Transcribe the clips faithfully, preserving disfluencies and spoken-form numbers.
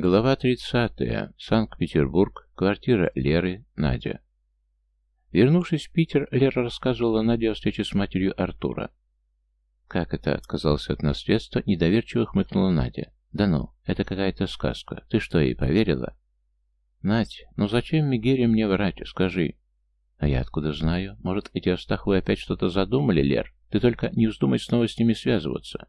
Глава тридцатая. Санкт-Петербург. Квартира Леры. Надя. Вернувшись в Питер, Лера рассказывала Наде о встрече с матерью Артура. «Как это?» — отказался от наследства, недоверчиво хмыкнула Надя. «Да ну, это какая-то сказка. Ты что, ей поверила?» «Надь, ну зачем Мегере мне врать? Скажи». «А я откуда знаю? Может, эти Астаховы опять что-то задумали, Лер? Ты только не вздумай снова с ними связываться».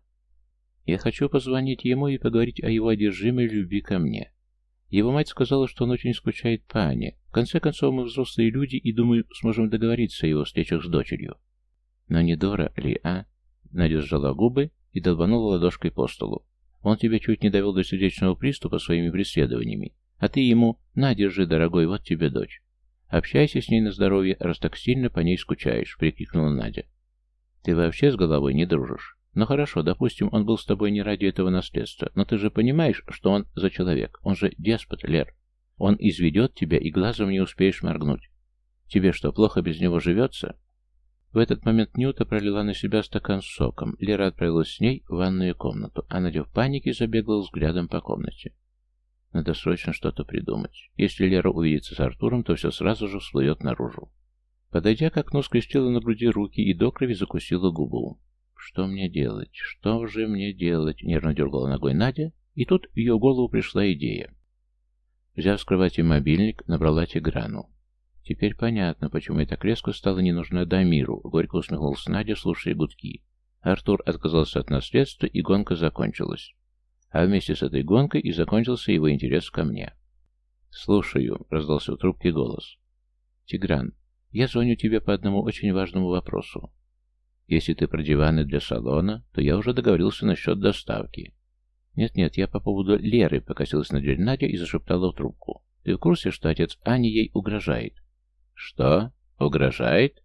«Я хочу позвонить ему и поговорить о его одержимой любви ко мне. Его мать сказала, что он очень скучает по Ане. В конце концов, мы взрослые люди и, думаю, сможем договориться о его встречах с дочерью». «Но не Дора ли, а?» Надя сжала губы и долбанула ладошкой по столу. «Он тебя чуть не довел до сердечного приступа своими преследованиями. А ты ему: на, держи, дорогой, вот тебе дочь. Общайся с ней на здоровье, раз так сильно по ней скучаешь», — прикрикнула Надя. «Ты вообще с головой не дружишь? Ну хорошо, допустим, он был с тобой не ради этого наследства, но ты же понимаешь, что он за человек. Он же деспот, Лер. Он изведет тебя, и глазом не успеешь моргнуть. Тебе что, плохо без него живется?» В этот момент Нюта пролила на себя стакан с соком. Лера отправилась с ней в ванную комнату, а Надя в панике забегала взглядом по комнате. Надо срочно что-то придумать. Если Лера увидится с Артуром, то все сразу же всплывет наружу. Подойдя к окну, скрестила на груди руки и до крови закусила губу. «Что мне делать? Что же мне делать?» — нервно дергала ногой Надя, и тут в ее голову пришла идея. Взяв с кровати мобильник, набрала Тиграну. «Теперь понятно, почему я так резко стала не нужна Дамиру», — горько усмехнулась Надя, слушая гудки. Артур отказался от наследства, и гонка закончилась. А вместе с этой гонкой и закончился его интерес ко мне. «Слушаю», — раздался в трубке голос. «Тигран, я звоню тебе по одному очень важному вопросу. Если ты про диваны для салона, то я уже договорился насчет доставки». «Нет-нет, я по поводу Леры», — покосилась на дверь Надя и зашептала в трубку. «Ты в курсе, что отец Ани ей угрожает?» «Что? Угрожает?»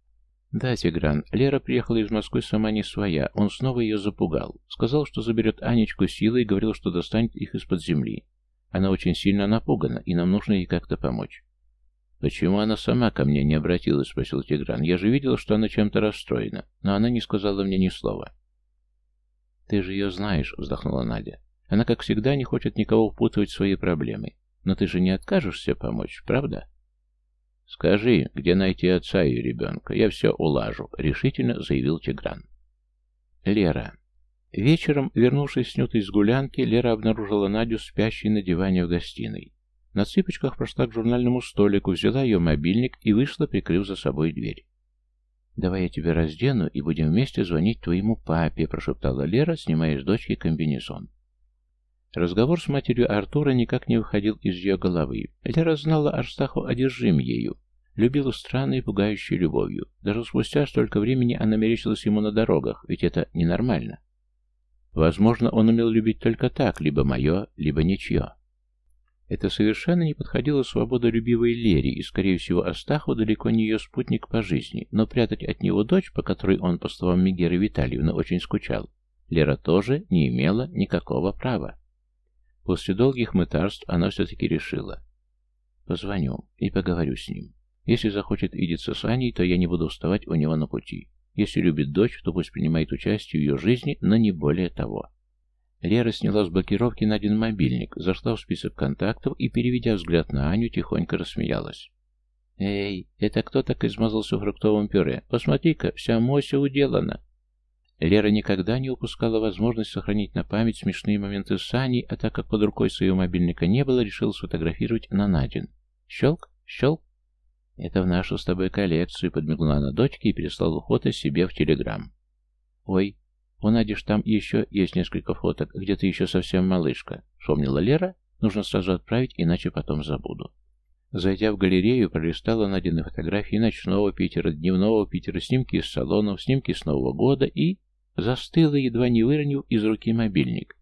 «Да, Тигран, Лера приехала из Москвы сама не своя, он снова ее запугал. Сказал, что заберет Анечку силой и говорил, что достанет их из-под земли. Она очень сильно напугана, и нам нужно ей как-то помочь». «Почему она сама ко мне не обратилась?» — спросил Тигран. «Я же видел, что она чем-то расстроена, но она не сказала мне ни слова». «Ты же ее знаешь», — вздохнула Надя. «Она, как всегда, не хочет никого впутывать в свои проблемы. Но ты же не откажешься помочь, правда?» «Скажи, где найти отца ее ребенка? Я все улажу», — решительно заявил Тигран. Лера. Вечером, вернувшись с Нютой с гулянки, Лера обнаружила Надю спящей на диване в гостиной. На цыпочках прошла к журнальному столику, взяла ее мобильник и вышла, прикрыв за собой дверь. «Давай я тебя раздену и будем вместе звонить твоему папе», — прошептала Лера, снимая с дочки комбинезон. Разговор с матерью Артура никак не выходил из ее головы. Лера знала, Астахов одержим ею, любила странной и пугающей любовью. Даже спустя столько времени она мерещилась ему на дорогах, ведь это ненормально. Возможно, он умел любить только так, либо мое, либо ничье. Это совершенно не подходило свободолюбивой Лере, и, скорее всего, Астахов далеко не ее спутник по жизни, но прятать от него дочь, по которой он, по словам Мегеры Витальевны, очень скучал, Лера тоже не имела никакого права. После долгих мытарств она все-таки решила. «Позвоню и поговорю с ним. Если захочет видеться с Аней, то я не буду вставать у него на пути. Если любит дочь, то пусть принимает участие в ее жизни, но не более того». Лера сняла с блокировки Надин мобильник, зашла в список контактов и, переведя взгляд на Аню, тихонько рассмеялась. «Эй, это кто так измазался в фруктовом пюре? Посмотри-ка, вся Мося уделана». Лера никогда не упускала возможность сохранить на память смешные моменты с Аней, а так как под рукой своего мобильника не было, решила сфотографировать на Надин. Щелк, щелк. «Это в нашу с тобой коллекцию», — подмигнула она дочке и переслала фото себе в Телеграм. «Ой, у Нади ж там еще есть несколько фоток, где ты еще совсем малышка», — вспомнила Лера. «Нужно сразу отправить, иначе потом забуду». Зайдя в галерею, пролистала Надины фотографии ночного Питера, дневного Питера, снимки из салонов, снимки с Нового года и... застыла, едва не выронив из руки мобильник.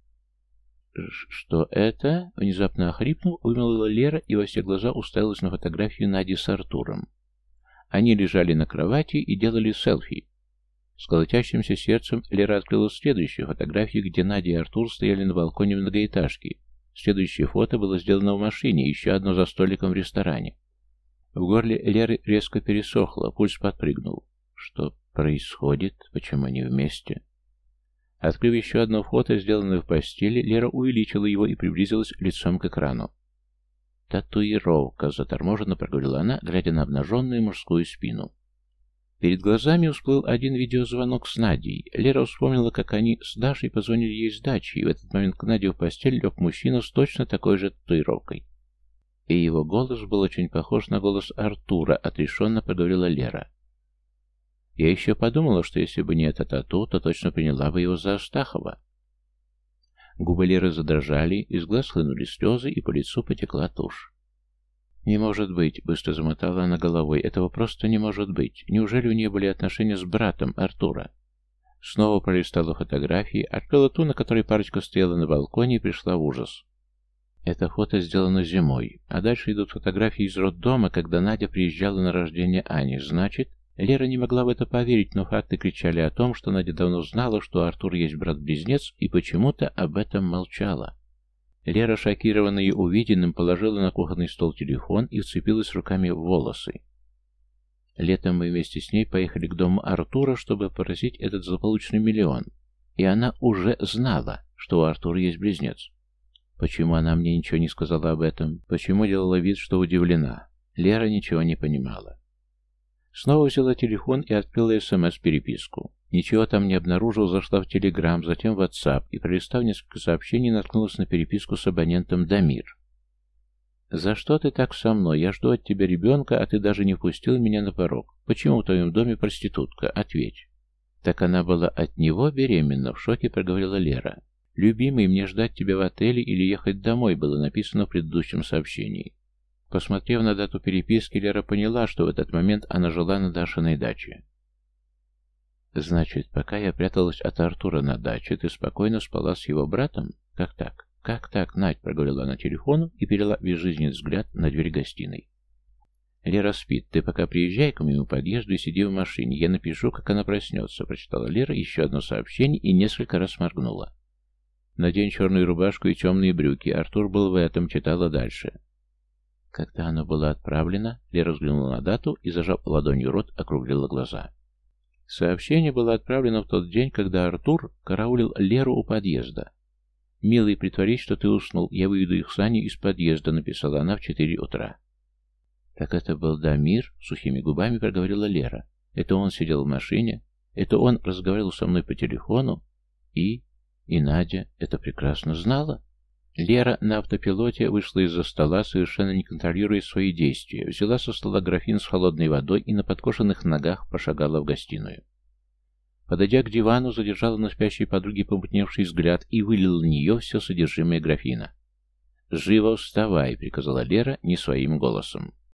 «Что это?» — внезапно охрипнув, вымолвила Лера и во все глаза уставилась на фотографию Нади с Артуром. Они лежали на кровати и делали селфи. С колотящимся сердцем Лера открыла следующую фотографию, где Надя и Артур стояли на балконе многоэтажки. Следующее фото было сделано в машине, еще одно за столиком в ресторане. В горле Леры резко пересохло, пульс подпрыгнул. Что происходит? Почему они вместе? Открыв еще одно фото, сделанное в постели, Лера увеличила его и приблизилась лицом к экрану. «Татуировка», — заторможенно проговорила она, глядя на обнаженную мужскую спину. Перед глазами всплыл один видеозвонок с Надей. Лера вспомнила, как они с Дашей позвонили ей с дачи, и в этот момент к Наде в постель лег мужчина с точно такой же татуировкой. И его голос был очень похож на голос Артура, отрешенно проговорила Лера. Я еще подумала, что если бы не это тату, то точно приняла бы его за Астахова. Губы Леры задрожали, из глаз хлынули слезы, и по лицу потекла тушь. «Не может быть», — быстро замотала она головой, — «этого просто не может быть. Неужели у нее были отношения с братом Артура?» Снова пролистала фотографии, открыла ту, на которой парочка стояла на балконе, и пришла в ужас. Это фото сделано зимой, а дальше идут фотографии из роддома, когда Надя приезжала на рождение Ани. Значит, Лера не могла в это поверить, но факты кричали о том, что Надя давно знала, что Артур есть брат-близнец, и почему-то об этом молчала. Лера, шокированная увиденным, положила на кухонный стол телефон и вцепилась руками в волосы. Летом мы вместе с ней поехали к дому Артура, чтобы попросить этот злополучный миллион, и она уже знала, что у Артура есть близнец. Почему она мне ничего не сказала об этом? Почему делала вид, что удивлена? Лера ничего не понимала. Снова взяла телефон и открыла СМС-переписку. Ничего там не обнаружил, зашла в Телеграм, затем в WhatsApp и, пролистав несколько сообщений, наткнулась на переписку с абонентом Дамир. «За что ты так со мной? Я жду от тебя ребенка, а ты даже не впустил меня на порог. Почему в твоем доме проститутка? Ответь». «Так она была от него беременна», — в шоке проговорила Лера. «Любимый, мне ждать тебя в отеле или ехать домой», было написано в предыдущем сообщении. Посмотрев на дату переписки, Лера поняла, что в этот момент она жила на Дашиной даче. «Значит, пока я пряталась от Артура на даче, ты спокойно спала с его братом? Как так? Как так, Надь?» — проговорила она телефону и перевела безжизненный взгляд на дверь гостиной. «Лера спит. Ты пока приезжай к моему подъезду и сиди в машине. Я напишу, как она проснется», — прочитала Лера еще одно сообщение и несколько раз моргнула. «Надень черную рубашку и темные брюки. Артур был в этом», — читала дальше. Когда оно было отправлено, Лера взглянула на дату и, зажав ладонью рот, округлила глаза. Сообщение было отправлено в тот день, когда Артур караулил Леру у подъезда. «Милый, притворись, что ты уснул. Я выведу их с Аней из подъезда», — написала она в четыре утра. «Так это был Дамир?» — сухими губами проговорила Лера. «Это он сидел в машине? Это он разговаривал со мной по телефону? И... и Надя это прекрасно знала?» Лера на автопилоте вышла из-за стола, совершенно не контролируя свои действия, взяла со стола графин с холодной водой и на подкошенных ногах пошагала в гостиную. Подойдя к дивану, задержала на спящей подруге помутневший взгляд и вылила на нее все содержимое графина. «Живо вставай!» — приказала Лера не своим голосом.